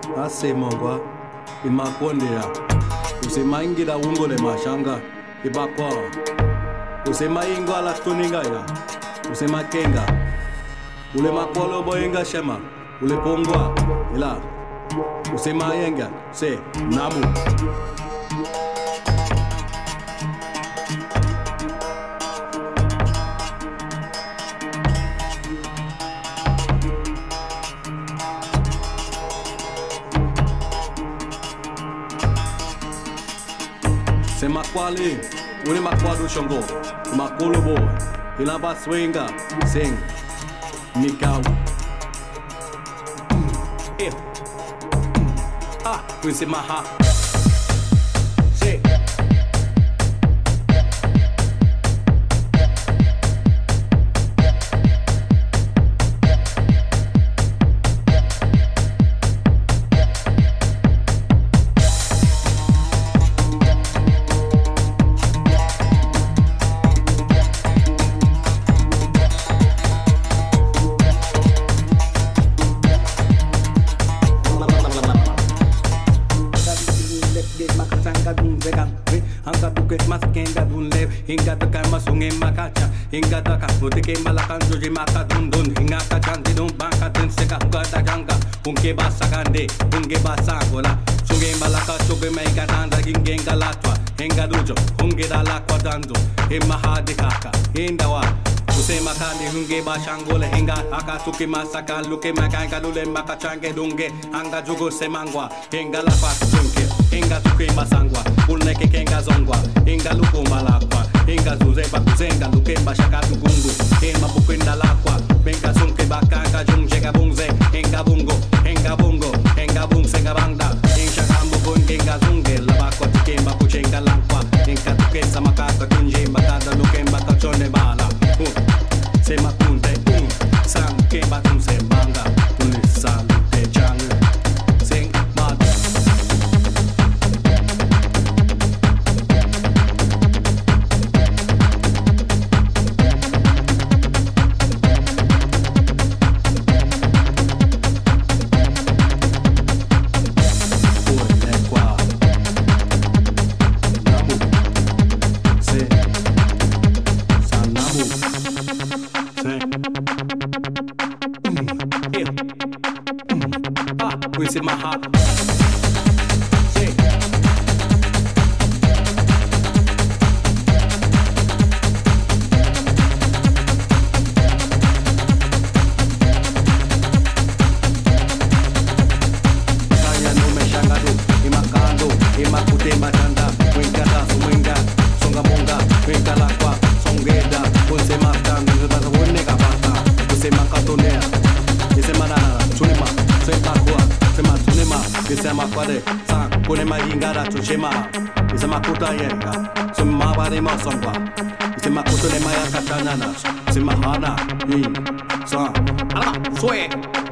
asemangwa imakondera usemaingira ungole mashanga ibakwa usemaingo ala tuningaya usemakenga ule makolo boyenga shema ule pongwa ila usemayenga se namu se makwali ule makwado shongo makolo bo ila baswenga sing mikau Quincy Maha say Hinga the kama sunge makacha hinga the kamutike malakan joji makadun dun hinga ka chanti dun banka tin seka gata janga unke basakande unge basagola sunge malaka choge mega tanda gingenga latwa hinga dujo unge dala kwadando imahadikaka indawa usema kandi hunge bashangole hinga akatuki masaka luke makanga lule makachange dunge anga jugo semangwa hinga la pasunke hinga tuki masangwa ulneke kenga zongwa hinga lukumba lakwa hinga zuze bakuzenga luke bashakatu gungu hinga bukwinda lakwa benga sunke bakanga jungega bungze hinga bungo hinga bungsenga bangda hinga kambu bungenga zunge labakwa tukemba kuchenga lankwa hinga tukesa makaka kunje makada luke makachone bala se mapunte sang ke batum se banga tulisan te chang sing mat Quincy Maha say kaya no me shangado imakando imakute matanda wengada sumenga songa monga wenga lakwa songeda kunse matanda zata wonne kapata kunse makatonea ise manana chunima sepakwa sema tunema kisema kwade sa kunema ingara tuchema isema kutayenga sema bare masongwa isema kutunema ya katanyana sema hana sa ala swe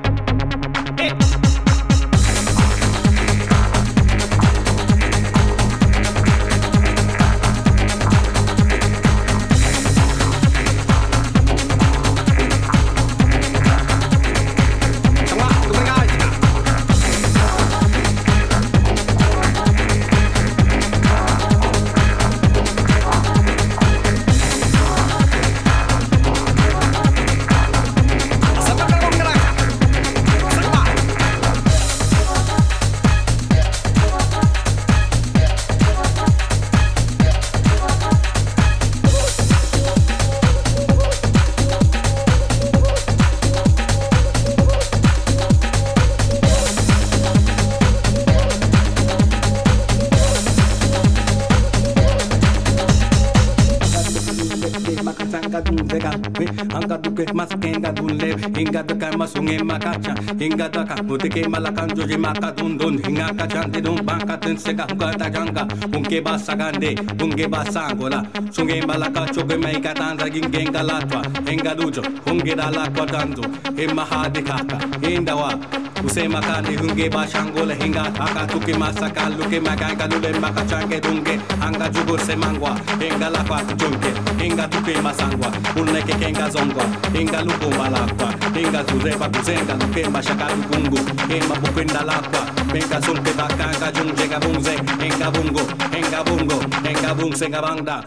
anga duke maskenga dunle hinga the kama sunge makacha hinga the kamutike malakan joji makadun dun hinga ka chanti dun banka tin seka gata janga unke basagande unge basangola sunge malaka choge mega tanda gingenga latwa hinga dujo unge dala kwadando imahadikaka indawa use makani hunge bashangole hinga aka tuki masaka luke maganga lule makachange dunge anga jugur se mangwa hinga la kwa kuchunge hinga tuki masangwa uneke kenga zongwa hinga luku malakwa hinga zureba kuzenga luke mashaka dukungu hema bukwinda lakwa benga sulke bakanga jungjenga bungze hinga bungo hinga bungse nga bangda.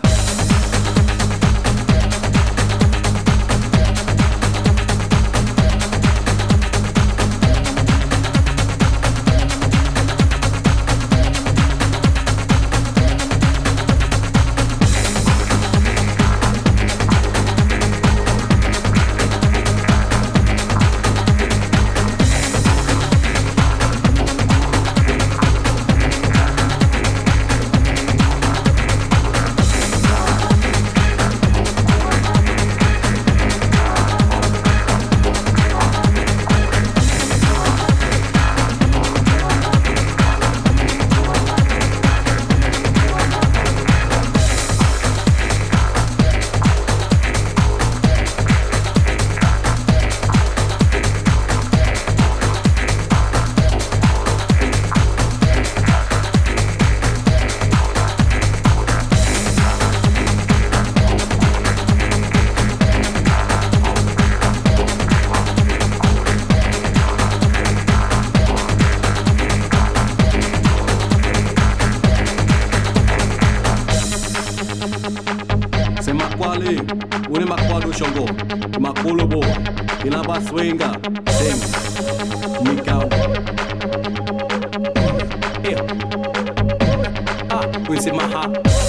Shongo, Makolobo, Inaba Swinga, Sing, Mikau. Quincy Maha.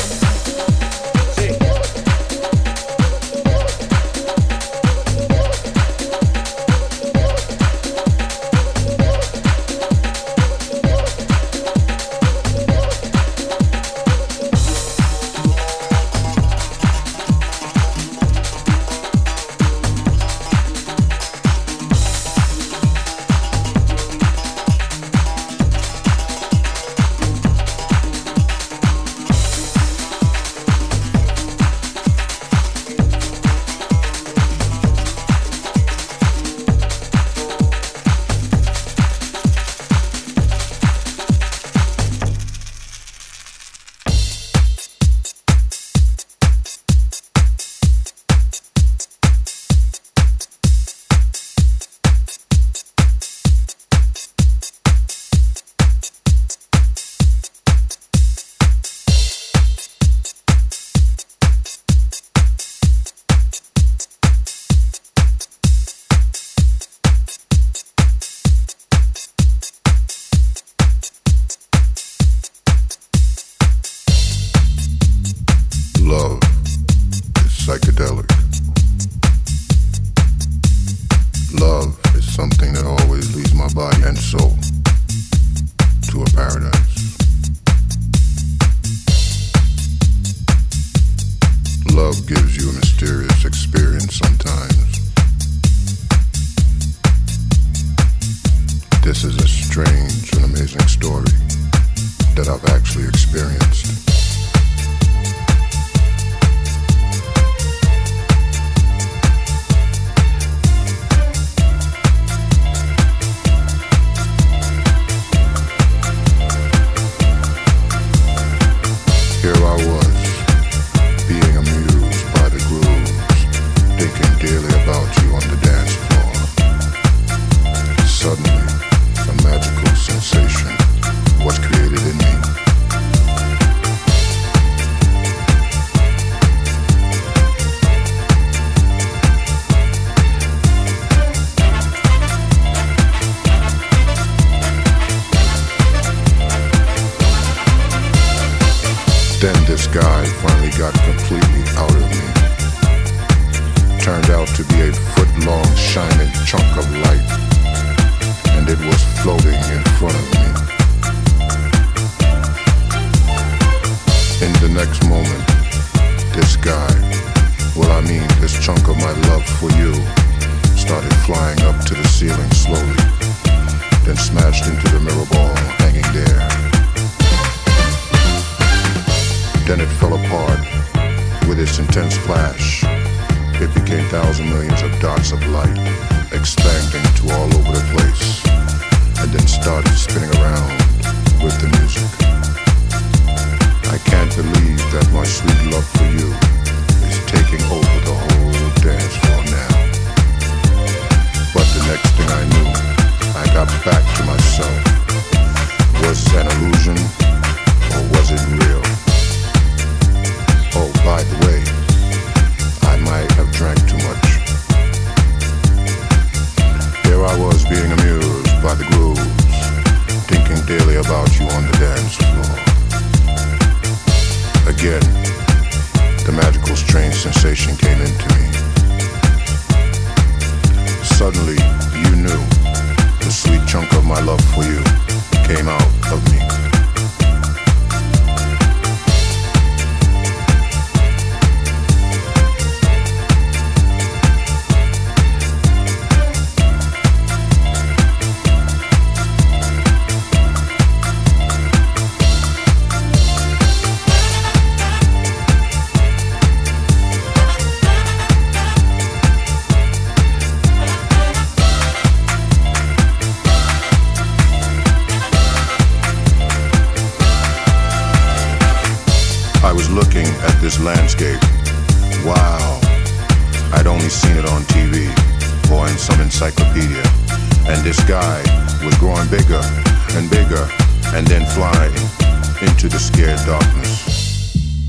Love is psychedelic. Love is something that always leads my body and soul to a paradise. Love gives you a mysterious experience sometimes. This is a strange and amazing story that I've actually experienced. Here I was, being amused by the grooves, thinking dearly about you on the dance floor. Suddenly, a magical sensation was created in me. Then this guy finally got completely out of me. Turned out to be a foot-long shining chunk of light, and it was floating in front of me. In the next moment, this guy, this chunk of my love for you, started flying up to the ceiling slowly, then smashed into the mirror ball hanging there. Then it fell apart with its intense flash. It became thousands millions of dots of light, expanding to all over the place, and then started spinning around with the music. I can't believe that my sweet love for you is taking over the whole dance floor now. But the next thing I knew, I got back to myself. Was it an illusion, or was it real? Oh, by the way, I might have drank too much. Here I was being amused by the grooves, thinking daily about you on the dance floor. Again, the magical strange sensation came into me. Suddenly, you knew the sweet chunk of my love for you came out of me. Looking at this landscape, wow, I'd only seen it on TV or in some encyclopedia, and this guy was growing bigger and bigger and then flying into the scared darkness.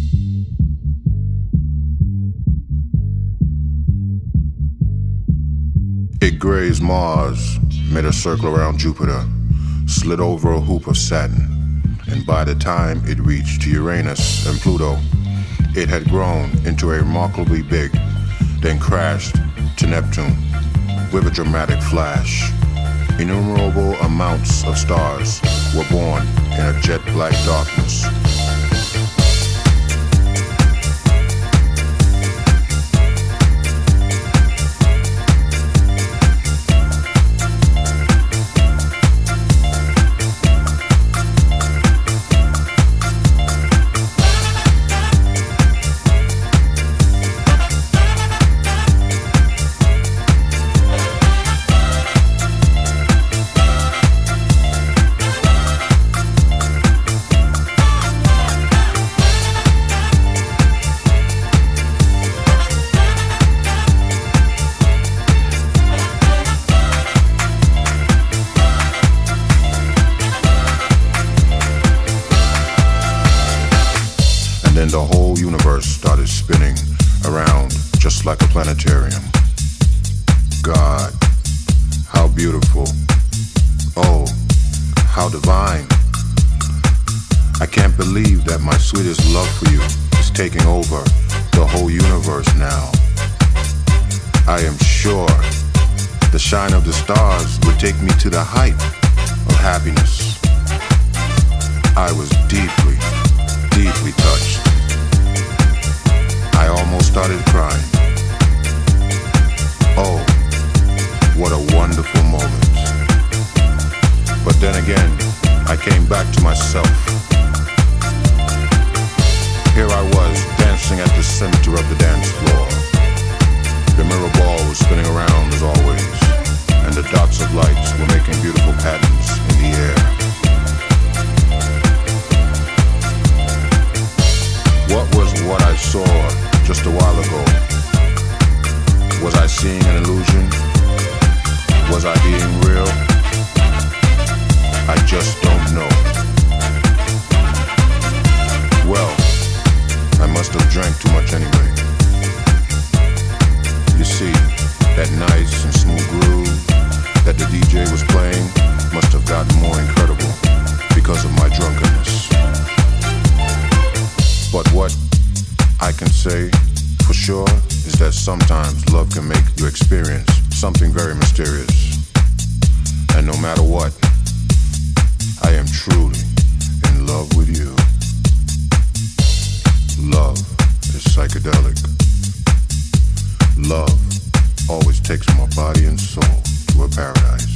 It grazed Mars, made a circle around Jupiter, slid over a hoop of Saturn, and by the time it reached Uranus and Pluto, it had grown into a remarkably big, then crashed to Neptune with a dramatic flash. Innumerable amounts of stars were born in a jet black darkness. Like a planetarium. God, how beautiful. Oh, how divine. I can't believe that my sweetest love for you is taking over the whole universe now. I am sure the shine of the stars would take me to the height of happiness. I was deeply, deeply touched. I almost started crying. Oh, what a wonderful moment. But then again, I came back to myself. Here I was, dancing at the center of the dance floor. The mirror ball was spinning around as always, and the dots of lights were making beautiful patterns in the air. What was what I saw just a while ago? Was I seeing an illusion? Was I being real? I just don't know. Well, I must have drank too much anyway. You see, that nice and smooth groove that the DJ was playing must have gotten more incredible because of my drunkenness. But what I can say for sure is that sometimes love can make you experience something very mysterious. And no matter what, I am truly in love with you. Love is psychedelic. Love always takes my body and soul to a paradise.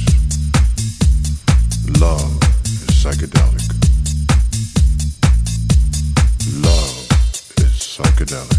Love is psychedelic. Love is psychedelic.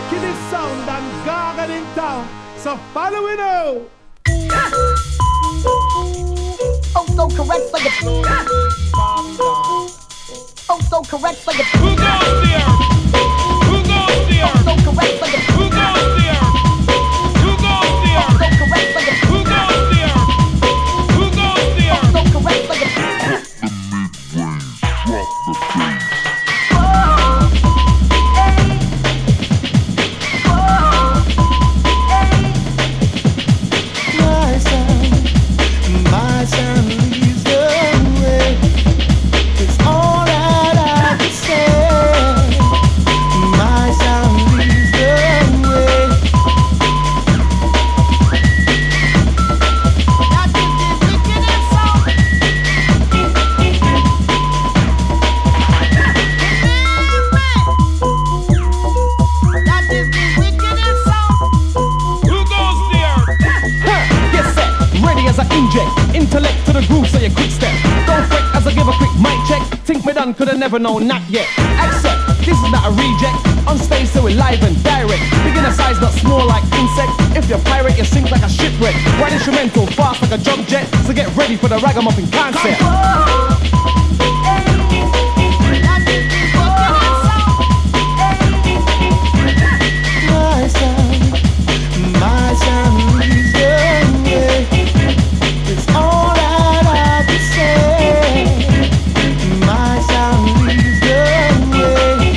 wickedest sound and gargle in town. So follow me now. Oh, so correct for the. Oh, so correct for the. Who goes there? Who goes there? Oh, so correct for the. Who goes there? Who goes there? Oh, so correct for the. Who goes there? Who goes there? Oh, so correct for the. Drop the bass. My sound leads the way. It's all that I can say. My sound leads the way. That is the wickedest sound. That is the wickedest sound. Who goes there? Get set, ready as I inject intellect to the groove, so you quick step. Don't fret as I give a quick mic check. Think me done, coulda never known, not yet. Accept, this is not a reject. On stage, so we're live and direct. Beginner size, not small like insect. If you're pirate, you sink like a shipwreck. Right instrumental, fast like a jump jet. So get ready for the ragamuffin concept. My sound leads the way. It's all that I can say. My sound leads the way.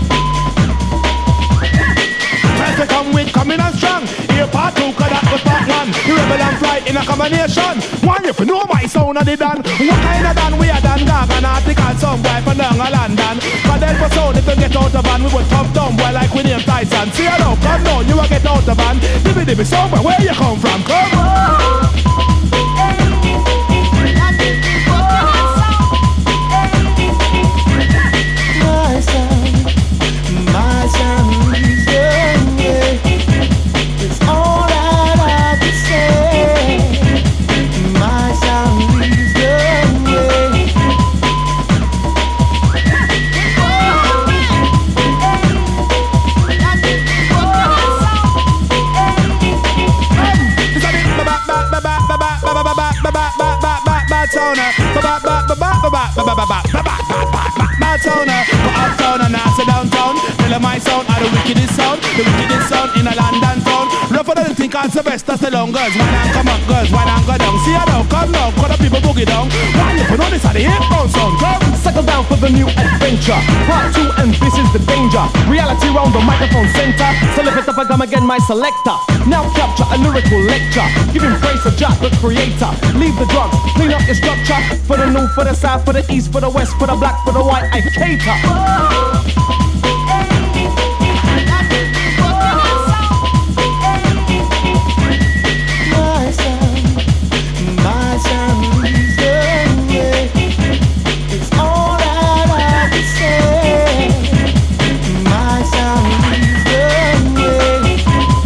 Try to come with coming on strong. Here part 2, cause that was part 1. The rebel and flight in a combination. One, if you know my sound of the Dan. What kind of Dan we are Dan Gaga? An article some boy from down a London. Cause then for sound if you get out of van, we would top down boy like we name Tyson. See you now, come down, you will get out of van. Dibby somewhere, where you come from? Come on. My sound leads the way. It's all that I can say. My sound leads the way. Uptown and I say downtown. Tell my sound are the wickedest sound in a London town. Rougher than think I'm the best, that's the long girls. Why not come up, girls? Why not go down? See you now, come now, call the people boogie down. Why you put on this at the hip bound sound? Come, settle down for the new adventure. Part 2 and this is the danger. Reality round the microphone center. So lift it up and come again, my selector. Now capture a lyrical lecture. Giving praise to Jack, the creator. Leave the drugs, clean up your structure. For the north, for the south, for the east, for the west, for the black, for the white, I cater. My sound leads the way. It's all that I can say. My sound leads the way.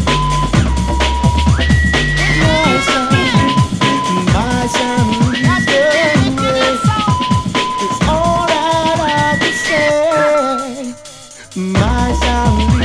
My sound leads the way. It's all that I can say. My sound